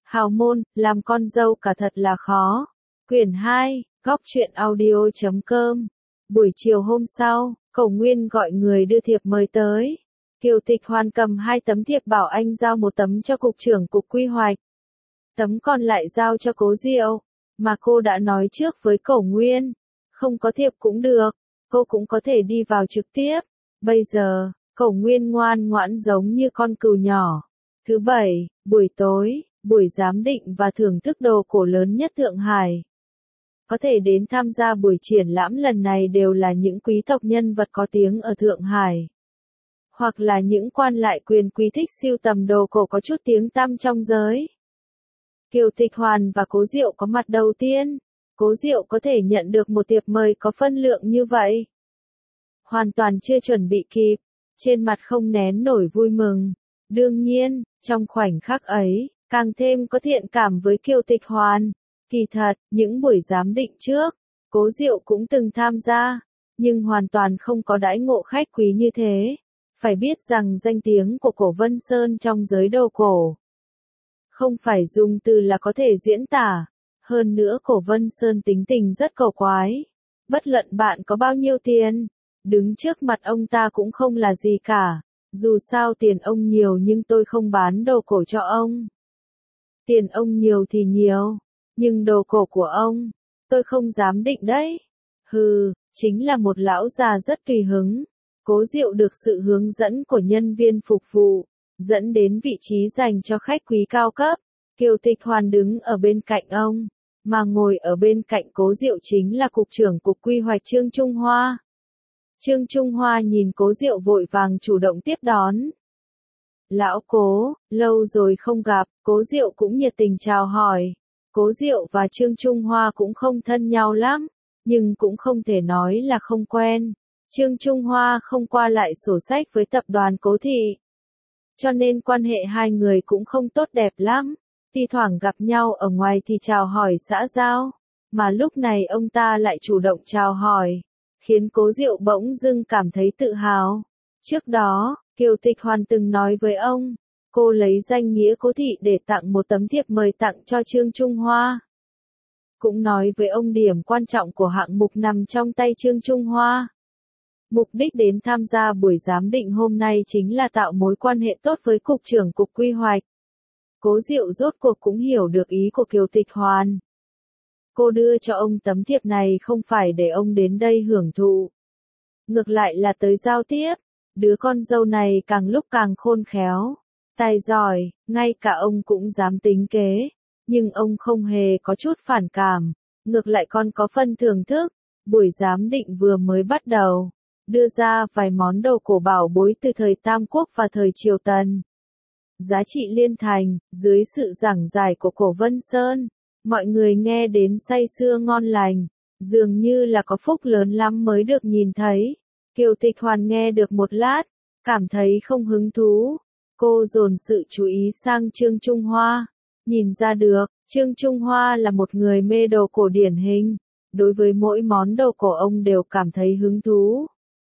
Hào môn, làm con dâu cả thật là khó. Quyển 2, góc truyện audio.com. Buổi chiều hôm sau, Cẩu Nguyên gọi người đưa thiệp mời tới. Kiều Tịch Hoàn cầm 2 tấm thiệp bảo anh giao một tấm cho cục trưởng cục quy hoạch. Tấm còn lại giao cho Cố Diệu, mà cô đã nói trước với Cẩu Nguyên. Không có thiệp cũng được, cô cũng có thể đi vào trực tiếp. Bây giờ, Cẩu Nguyên ngoan ngoãn giống như con cừu nhỏ. Thứ Bảy, buổi tối, buổi giám định và thưởng thức đồ cổ lớn nhất Thượng Hải. Có thể đến tham gia buổi triển lãm lần này đều là những quý tộc nhân vật có tiếng ở Thượng Hải. Hoặc là những quan lại quyền quý thích sưu tầm đồ cổ có chút tiếng tăm trong giới. Kiều Tịch Hoàn và Cố Diệu có mặt đầu tiên. Cố Diệu có thể nhận được một thiệp mời có phân lượng như vậy. Hoàn toàn chưa chuẩn bị kịp, trên mặt không nén nổi vui mừng. Đương nhiên, trong khoảnh khắc ấy, càng thêm có thiện cảm với Kiều Tịch Hoàn. Kỳ thật, những buổi giám định trước, Cố Diệu cũng từng tham gia, nhưng hoàn toàn không có đãi ngộ khách quý như thế. Phải biết rằng danh tiếng của Cổ Vân Sơn trong giới đồ cổ không phải dùng từ là có thể diễn tả. Hơn nữa Cổ Vân Sơn tính tình rất cổ quái. Bất luận bạn có bao nhiêu tiền, đứng trước mặt ông ta cũng không là gì cả. Dù sao tiền ông nhiều nhưng tôi không bán đồ cổ cho ông. Tiền ông nhiều thì nhiều, nhưng đồ cổ của ông, tôi không dám định đấy. Hừ, chính là một lão già rất tùy hứng. Cố Diệu được sự hướng dẫn của nhân viên phục vụ, dẫn đến vị trí dành cho khách quý cao cấp. Kiều Tịch Hoàn đứng ở bên cạnh ông, mà ngồi ở bên cạnh Cố Diệu chính là Cục trưởng Cục Quy hoạch Trương Trung Hoa. Trương Trung Hoa nhìn Cố Diệu vội vàng chủ động tiếp đón. Lão Cố, lâu rồi không gặp, Cố Diệu cũng nhiệt tình chào hỏi. Cố Diệu và Trương Trung Hoa cũng không thân nhau lắm, nhưng cũng không thể nói là không quen. Trương Trung Hoa không qua lại sổ sách với tập đoàn Cố Thị, cho nên quan hệ hai người cũng không tốt đẹp lắm. Thi thoảng gặp nhau ở ngoài thì chào hỏi xã giao, mà lúc này ông ta lại chủ động chào hỏi, khiến Cố Diệu bỗng dưng cảm thấy tự hào. Trước đó, Kiều Tịch Hoàn từng nói với ông, cô lấy danh nghĩa Cố Thị để tặng một tấm thiệp mời tặng cho Trương Trung Hoa. Cũng nói với ông điểm quan trọng của hạng mục nằm trong tay Trương Trung Hoa. Mục đích đến tham gia buổi giám định hôm nay chính là tạo mối quan hệ tốt với Cục trưởng Cục Quy hoạch. Cố Diệu rốt cuộc cũng hiểu được ý của Kiều Tịch Hoàn. Cô đưa cho ông tấm thiệp này không phải để ông đến đây hưởng thụ. Ngược lại là tới giao tiếp. Đứa con dâu này càng lúc càng khôn khéo, tài giỏi, ngay cả ông cũng dám tính kế. Nhưng ông không hề có chút phản cảm, ngược lại còn có phân thưởng thức. Buổi giám định vừa mới bắt đầu, đưa ra vài món đồ cổ bảo bối từ thời Tam Quốc và thời Triều Tần. Giá trị liên thành, dưới sự giảng giải của Cổ Vân Sơn, mọi người nghe đến say sưa ngon lành, dường như là có phúc lớn lắm mới được nhìn thấy. Kiều Tịch Hoàn nghe được một lát, cảm thấy không hứng thú. Cô dồn sự chú ý sang Trương Trung Hoa. Nhìn ra được, Trương Trung Hoa là một người mê đồ cổ điển hình. Đối với mỗi món đồ cổ ông đều cảm thấy hứng thú.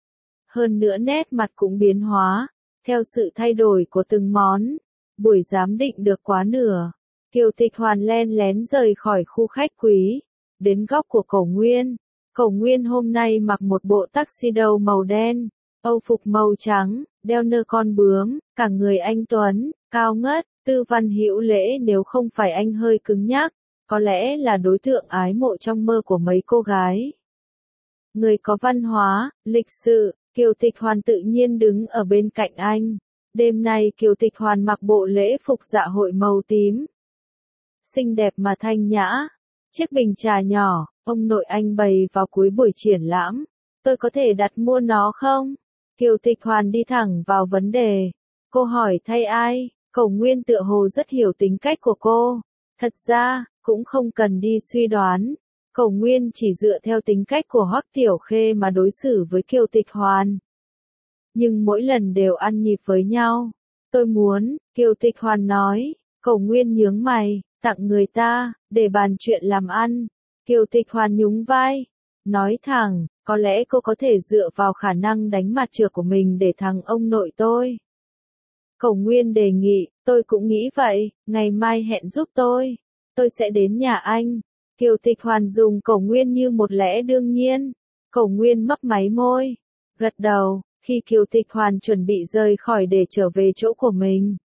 Hơn nữa nét mặt cũng biến hóa, theo sự thay đổi của từng món. Buổi giám định được quá nửa, Kiều Tịch Hoàn len lén rời khỏi khu khách quý, đến góc của Cẩu Nguyên. Cẩu Nguyên hôm nay mặc một bộ tuxedo màu đen, âu phục màu trắng, đeo nơ con bướm, cả người anh tuấn, cao ngất, tư văn hữu lễ, nếu không phải anh hơi cứng nhắc, có lẽ là đối tượng ái mộ trong mơ của mấy cô gái. Người có văn hóa, lịch sự, Kiều Tịch Hoàn tự nhiên đứng ở bên cạnh anh. Đêm nay Kiều Tịch Hoàn mặc bộ lễ phục dạ hội màu tím, xinh đẹp mà thanh nhã. Chiếc bình trà nhỏ, ông nội anh bày vào cuối buổi triển lãm. Tôi có thể đặt mua nó không? Kiều Tịch Hoàn đi thẳng vào vấn đề. Cô hỏi thay ai? Cẩu Nguyên tựa hồ rất hiểu tính cách của cô. Thật ra, cũng không cần đi suy đoán. Cẩu Nguyên chỉ dựa theo tính cách của Hoắc Tiểu Khê mà đối xử với Kiều Tịch Hoàn. Nhưng mỗi lần đều ăn nhịp với nhau. Tôi muốn, Kiều Tịch Hoàn nói. Cẩu Nguyên nhướng mày, tặng người ta, để bàn chuyện làm ăn. Kiều Tịch Hoàn nhún vai, nói thẳng, có lẽ cô có thể dựa vào khả năng đánh mặt trược của mình để thắng ông nội tôi. Cổ Nguyên đề nghị, tôi cũng nghĩ vậy, ngày mai hẹn giúp tôi sẽ đến nhà anh. Kiều Tịch Hoàn dùng Cổ Nguyên như một lẽ đương nhiên. Cổ Nguyên mấp máy môi, gật đầu, khi Kiều Tịch Hoàn chuẩn bị rời khỏi để trở về chỗ của mình.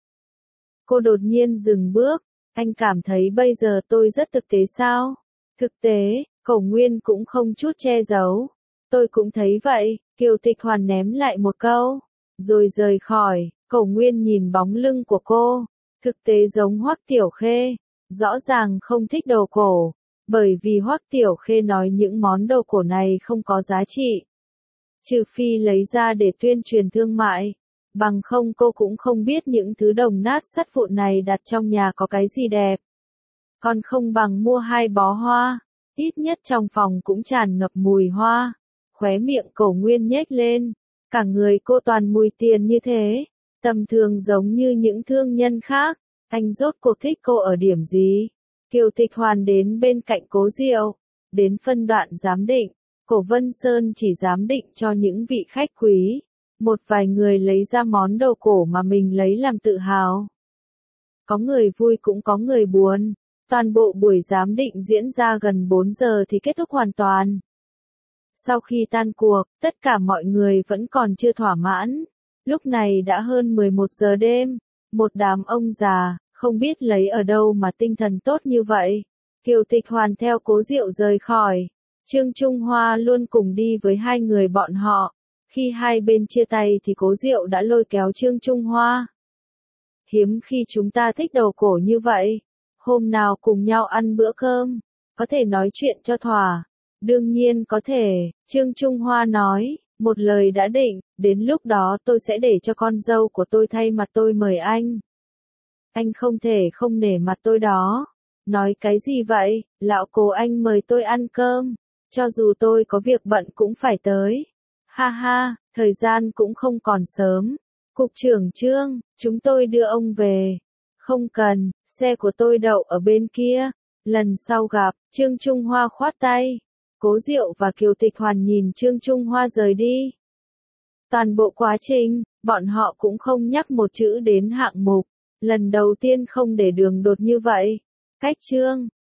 Cô đột nhiên dừng bước, anh cảm thấy bây giờ tôi rất thực tế sao? Thực tế, Cổ Nguyên cũng không chút che giấu. Tôi cũng thấy vậy, Kiều Tịch Hoàn ném lại một câu, rồi rời khỏi. Cổ Nguyên nhìn bóng lưng của cô, thực tế giống Hoắc Tiểu Khê, rõ ràng không thích đồ cổ, bởi vì Hoắc Tiểu Khê nói những món đồ cổ này không có giá trị. Trừ phi lấy ra để tuyên truyền thương mại, bằng không cô cũng không biết những thứ đồng nát sắt vụn này đặt trong nhà có cái gì đẹp. Còn không bằng mua 2 bó hoa, ít nhất trong phòng cũng tràn ngập mùi hoa. Khóe miệng Cổ Nguyên nhếch lên, cả người cô toàn mùi tiền như thế, tầm thường giống như những thương nhân khác. Anh rốt cuộc thích cô ở điểm gì? Kiều Tịch Hoàn đến bên cạnh Cố Diệu, đến phân đoạn giám định, Cổ Vân Sơn chỉ giám định cho những vị khách quý, một vài người lấy ra món đồ cổ mà mình lấy làm tự hào. Có người vui cũng có người buồn, toàn bộ buổi giám định diễn ra gần 4 giờ thì kết thúc hoàn toàn. Sau khi tan cuộc, tất cả mọi người vẫn còn chưa thỏa mãn. Lúc này đã hơn 11 giờ đêm, một đám ông già, không biết lấy ở đâu mà tinh thần tốt như vậy. Kiều Tịch Hoàn theo Cố Diệu rời khỏi. Trương Trung Hoa luôn cùng đi với hai người bọn họ. Khi hai bên chia tay thì Cố Diệu đã lôi kéo Trương Trung Hoa. Hiếm khi chúng ta thích đồ cổ như vậy. Hôm nào cùng nhau ăn bữa cơm, có thể nói chuyện cho thỏa. Đương nhiên có thể, Trương Trung Hoa nói, một lời đã định, đến lúc đó tôi sẽ để cho con dâu của tôi thay mặt tôi mời anh. Anh không thể không nể mặt tôi đó. Nói cái gì vậy, lão Cố anh mời tôi ăn cơm, cho dù tôi có việc bận cũng phải tới. Ha ha, thời gian cũng không còn sớm. Cục trưởng Trương, chúng tôi đưa ông về. Không cần, xe của tôi đậu ở bên kia. Lần sau gặp, Trương Trung Hoa khoát tay. Cố Diệu và Kiều Tịch Hoàn nhìn Trương Trung Hoa rời đi. Toàn bộ quá trình, bọn họ cũng không nhắc một chữ đến hạng mục. Lần đầu tiên không để đường đột như vậy. Cách Trương